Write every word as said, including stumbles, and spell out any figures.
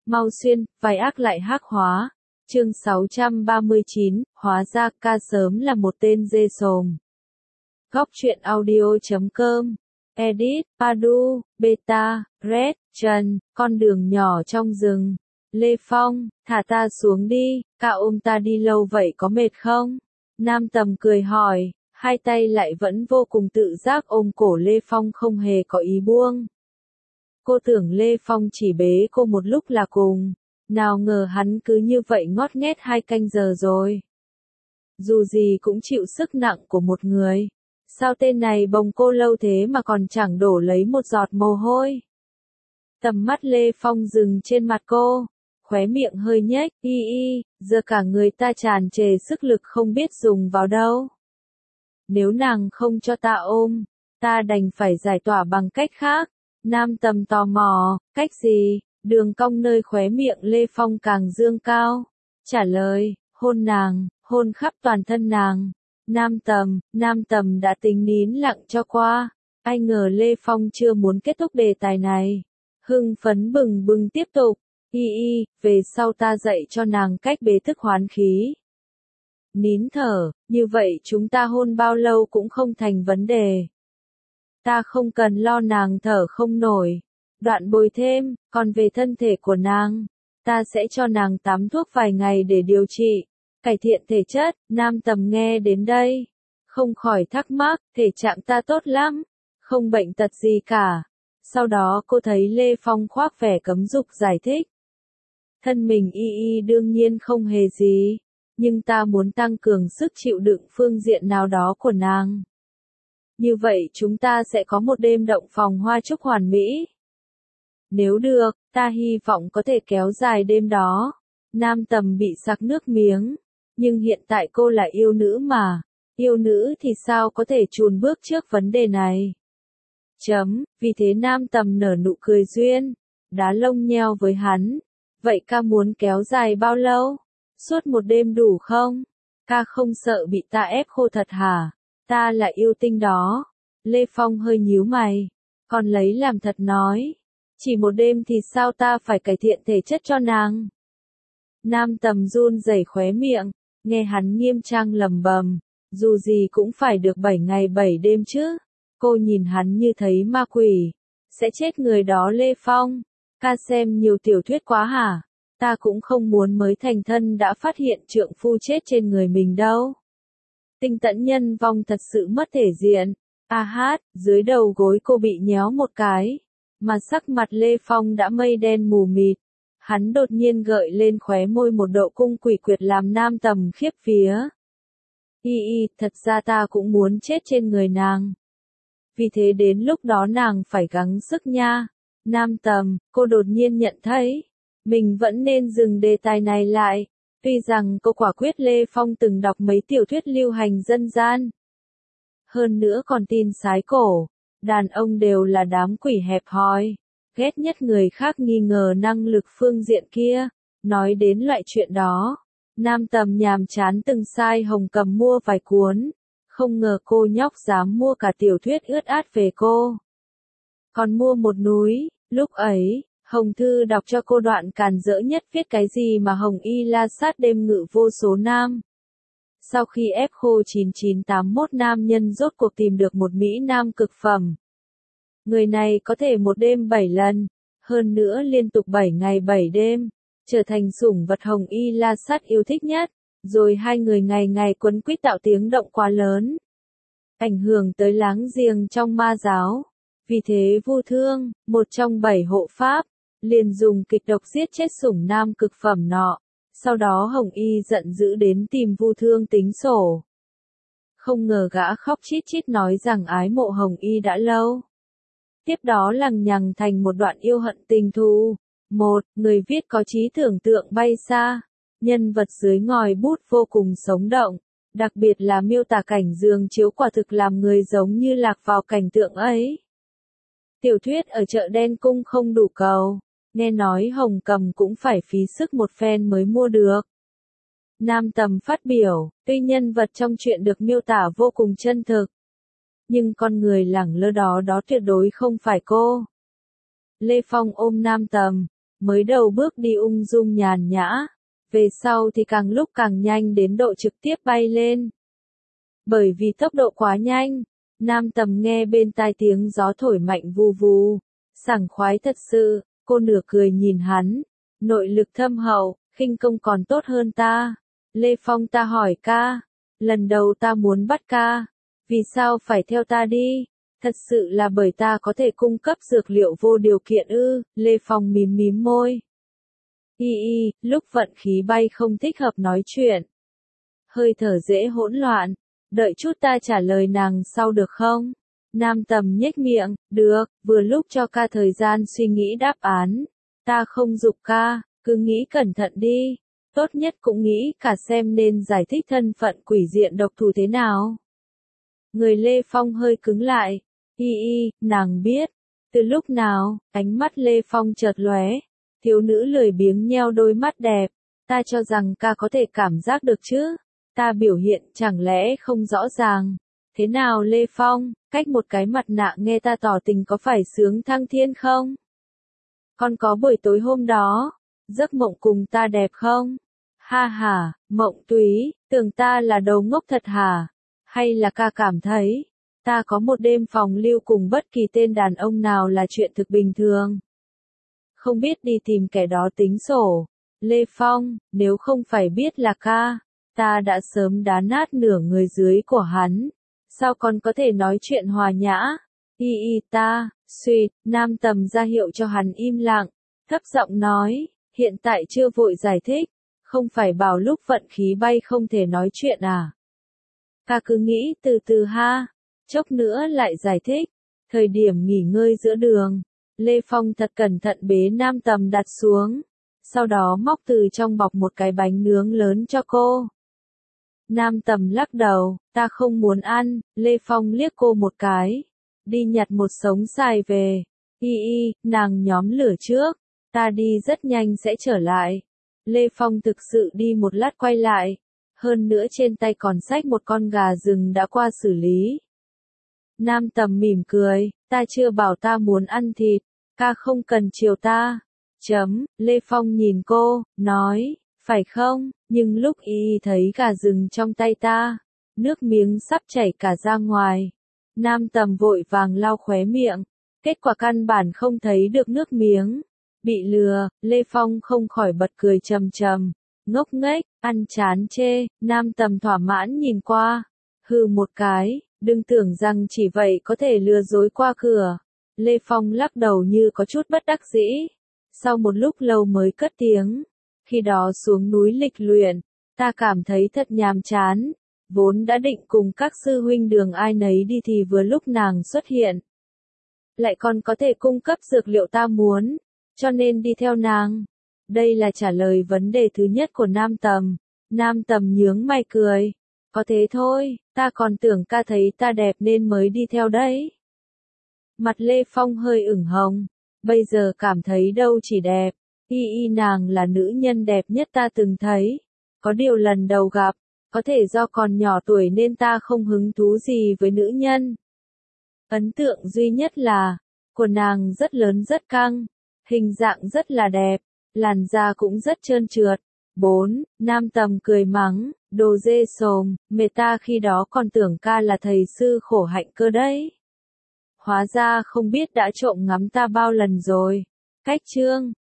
Mau xuyên, vai ác lại hắc hóa. Chương sáu trăm ba mươi chín, hóa ra ca sớm là một tên dê sồm. Góc truyện audio chấm com. Edit, Padu, Beta, Red, Trần, con đường nhỏ trong rừng. Lê Phong, thả ta xuống đi, ca ôm ta đi lâu vậy có mệt không? Nam Tầm cười hỏi, hai tay lại vẫn vô cùng tự giác ôm cổ Lê Phong không hề có ý buông. Cô tưởng Lê Phong chỉ bế cô một lúc là cùng, nào ngờ hắn cứ như vậy ngót nghét hai canh giờ rồi. Dù gì cũng chịu sức nặng của một người. Sao tên này bồng cô lâu thế mà còn chẳng đổ lấy một giọt mồ hôi? Tầm mắt Lê Phong dừng trên mặt cô, khóe miệng hơi nhếch, y y, giờ cả người ta tràn trề sức lực không biết dùng vào đâu. Nếu nàng không cho ta ôm, ta đành phải giải tỏa bằng cách khác. Nam Tầm tò mò, cách gì? Đường cong nơi khóe miệng Lê Phong càng dương cao. Trả lời, hôn nàng, hôn khắp toàn thân nàng. Nam Tầm, Nam Tầm đã tính nín lặng cho qua. Ai ngờ Lê Phong chưa muốn kết thúc đề tài này. Hưng phấn bừng bừng tiếp tục. Y y, về sau ta dạy cho nàng cách bế thức hoán khí. Nín thở, như vậy chúng ta hôn bao lâu cũng không thành vấn đề. Ta không cần lo nàng thở không nổi. Đoạn bồi thêm, còn về thân thể của nàng, ta sẽ cho nàng tắm thuốc vài ngày để điều trị, cải thiện thể chất. Nam Tầm nghe đến đây, không khỏi thắc mắc, thể trạng ta tốt lắm, không bệnh tật gì cả. Sau đó cô thấy Lê Phong khoác vẻ cấm dục giải thích. Thân mình y y đương nhiên không hề gì, nhưng ta muốn tăng cường sức chịu đựng phương diện nào đó của nàng. Như vậy chúng ta sẽ có một đêm động phòng hoa trúc hoàn mỹ. Nếu được, ta hy vọng có thể kéo dài đêm đó. Nam Tầm bị sặc nước miếng. Nhưng hiện tại cô là yêu nữ mà. Yêu nữ thì sao có thể chùn bước trước vấn đề này. Chấm, vì thế Nam Tầm nở nụ cười duyên. Đá lông nheo với hắn. Vậy ca muốn kéo dài bao lâu? Suốt một đêm đủ không? Ca không sợ bị ta ép khô thật hả? Ta là yêu tinh đó. Lê Phong hơi nhíu mày. Còn lấy làm thật nói. Chỉ một đêm thì sao ta phải cải thiện thể chất cho nàng? Nam Tầm run rẩy khóe miệng, nghe hắn nghiêm trang lầm bầm, dù gì cũng phải được bảy ngày bảy đêm chứ. Cô nhìn hắn như thấy ma quỷ, sẽ chết người đó. Lê Phong, ca xem nhiều tiểu thuyết quá hả? Ta cũng không muốn mới thành thân đã phát hiện trượng phu chết trên người mình đâu. Tinh tẫn nhân vong thật sự mất thể diện. A hát, dưới đầu gối cô bị nhéo một cái. Mà sắc mặt Lê Phong đã mây đen mù mịt. Hắn đột nhiên gợi lên khóe môi một độ cung quỷ quyệt làm Nam Tầm khiếp vía. Y y, thật ra ta cũng muốn chết trên người nàng. Vì thế đến lúc đó nàng phải gắng sức nha. Nam Tầm, cô đột nhiên nhận thấy, mình vẫn nên dừng đề tài này lại. Tuy rằng cô quả quyết Lê Phong từng đọc mấy tiểu thuyết lưu hành dân gian. Hơn nữa còn tin sái cổ. Đàn ông đều là đám quỷ hẹp hòi, ghét nhất người khác nghi ngờ năng lực phương diện kia. Nói đến loại chuyện đó, Nam Tầm nhàm chán từng sai Hồng Cầm mua vài cuốn, không ngờ cô nhóc dám mua cả tiểu thuyết ướt át về cô. Còn mua một núi. Lúc ấy, Hồng Thư đọc cho cô đoạn càn rỡ nhất viết cái gì mà Hồng Y la sát đêm ngự vô số nam. Sau khi ép khô chín chín tám mốt nam nhân rốt cuộc tìm được một Mỹ Nam cực phẩm. Người này có thể một đêm bảy lần, hơn nữa liên tục bảy ngày bảy đêm, trở thành sủng vật Hồng Y la sát yêu thích nhất, rồi hai người ngày ngày quấn quýt tạo tiếng động quá lớn. Ảnh hưởng tới láng giềng trong ma giáo. Vì thế Vu Thương, một trong bảy hộ pháp, liền dùng kịch độc giết chết sủng nam cực phẩm nọ. Sau đó Hồng Y giận dữ đến tìm Vu Thương tính sổ. Không ngờ gã khóc chít chít nói rằng ái mộ Hồng Y đã lâu. Tiếp đó lằng nhằng thành một đoạn yêu hận tình thù. Một, người viết có trí tưởng tượng bay xa. Nhân vật dưới ngòi bút vô cùng sống động. Đặc biệt là miêu tả cảnh giường chiếu quả thực làm người giống như lạc vào cảnh tượng ấy. Tiểu thuyết ở chợ đen cung không đủ cầu. Nghe nói Hồng Cầm cũng phải phí sức một phen mới mua được. Nam Tầm phát biểu, tuy nhân vật trong truyện được miêu tả vô cùng chân thực. Nhưng con người lẳng lơ đó đó tuyệt đối không phải cô. Lê Phong ôm Nam Tầm, mới đầu bước đi ung dung nhàn nhã, về sau thì càng lúc càng nhanh đến độ trực tiếp bay lên. Bởi vì tốc độ quá nhanh, Nam Tầm nghe bên tai tiếng gió thổi mạnh vù vù, sảng khoái thật sự, cô nửa cười nhìn hắn, nội lực thâm hậu, khinh công còn tốt hơn ta. Lê Phong ta hỏi ca, lần đầu ta muốn bắt ca, vì sao phải theo ta đi? Thật sự là bởi ta có thể cung cấp dược liệu vô điều kiện ư? Lê Phong mím mím môi. Y y, lúc vận khí bay không thích hợp nói chuyện. Hơi thở dễ hỗn loạn, đợi chút ta trả lời nàng sau được không? Nam Tầm nhếch miệng, được, vừa lúc cho ca thời gian suy nghĩ đáp án. Ta không giục ca, cứ nghĩ cẩn thận đi. Tốt nhất cũng nghĩ cả xem nên giải thích thân phận quỷ diện độc thủ thế nào. Người Lê Phong hơi cứng lại. Y y, nàng biết. Từ lúc nào, ánh mắt Lê Phong chợt lóe. Thiếu nữ lười biếng nheo đôi mắt đẹp. Ta cho rằng ca có thể cảm giác được chứ. Ta biểu hiện chẳng lẽ không rõ ràng. Thế nào Lê Phong, cách một cái mặt nạ nghe ta tỏ tình có phải sướng thăng thiên không? Còn có buổi tối hôm đó, giấc mộng cùng ta đẹp không? Ha ha, Mộng Túy, tưởng ta là đầu ngốc thật hả? Hay là ca cảm thấy, ta có một đêm phòng lưu cùng bất kỳ tên đàn ông nào là chuyện thực bình thường? Không biết đi tìm kẻ đó tính sổ. Lê Phong, nếu không phải biết là ca, ta đã sớm đá nát nửa người dưới của hắn. Sao còn có thể nói chuyện hòa nhã? Y y ta, suýt, Nam Tầm ra hiệu cho hắn im lặng, thấp giọng nói, hiện tại chưa vội giải thích, không phải bảo lúc vận khí bay không thể nói chuyện à? Ta cứ nghĩ từ từ ha, chốc nữa lại giải thích. Thời điểm nghỉ ngơi giữa đường, Lê Phong thật cẩn thận bế Nam Tầm đặt xuống, sau đó móc từ trong bọc một cái bánh nướng lớn cho cô. Nam Tầm lắc đầu, ta không muốn ăn. Lê Phong liếc cô một cái, đi nhặt một sống xài về. Y y, nàng nhóm lửa trước, ta đi rất nhanh sẽ trở lại. Lê Phong thực sự đi một lát quay lại, hơn nữa trên tay còn xách một con gà rừng đã qua xử lý. Nam Tầm mỉm cười, ta chưa bảo ta muốn ăn thịt, ca không cần chiều ta. Chấm, Lê Phong nhìn cô, nói, phải không, nhưng lúc y thấy gà rừng trong tay ta, nước miếng sắp chảy cả ra ngoài. Nam Tầm vội vàng lau khóe miệng, kết quả căn bản không thấy được nước miếng. Bị lừa, Lê Phong không khỏi bật cười trầm trầm, ngốc nghếch, ăn chán chê. Nam Tầm thỏa mãn nhìn qua, hừ một cái, đừng tưởng rằng chỉ vậy có thể lừa dối qua cửa. Lê Phong lắc đầu như có chút bất đắc dĩ, sau một lúc lâu mới cất tiếng, khi đó xuống núi lịch luyện, ta cảm thấy thật nhàm chán, vốn đã định cùng các sư huynh đường ai nấy đi thì vừa lúc nàng xuất hiện, lại còn có thể cung cấp dược liệu ta muốn, cho nên đi theo nàng. Đây là trả lời vấn đề thứ nhất của Nam Tầm. Nam Tầm nhướng mày cười, có thế thôi, ta còn tưởng ca thấy ta đẹp nên mới đi theo đấy. Mặt Lê Phong hơi ửng hồng, bây giờ cảm thấy đâu chỉ đẹp, y y nàng là nữ nhân đẹp nhất ta từng thấy. Có điều lần đầu gặp, có thể do còn nhỏ tuổi nên ta không hứng thú gì với nữ nhân. Ấn tượng duy nhất là, của nàng rất lớn rất căng, hình dạng rất là đẹp, làn da cũng rất trơn trượt. bốn. Nam Tầm cười mắng, đồ dê sồm, mẹ ta khi đó còn tưởng ca là thầy sư khổ hạnh cơ đấy. Hóa ra không biết đã trộm ngắm ta bao lần rồi. Cách chương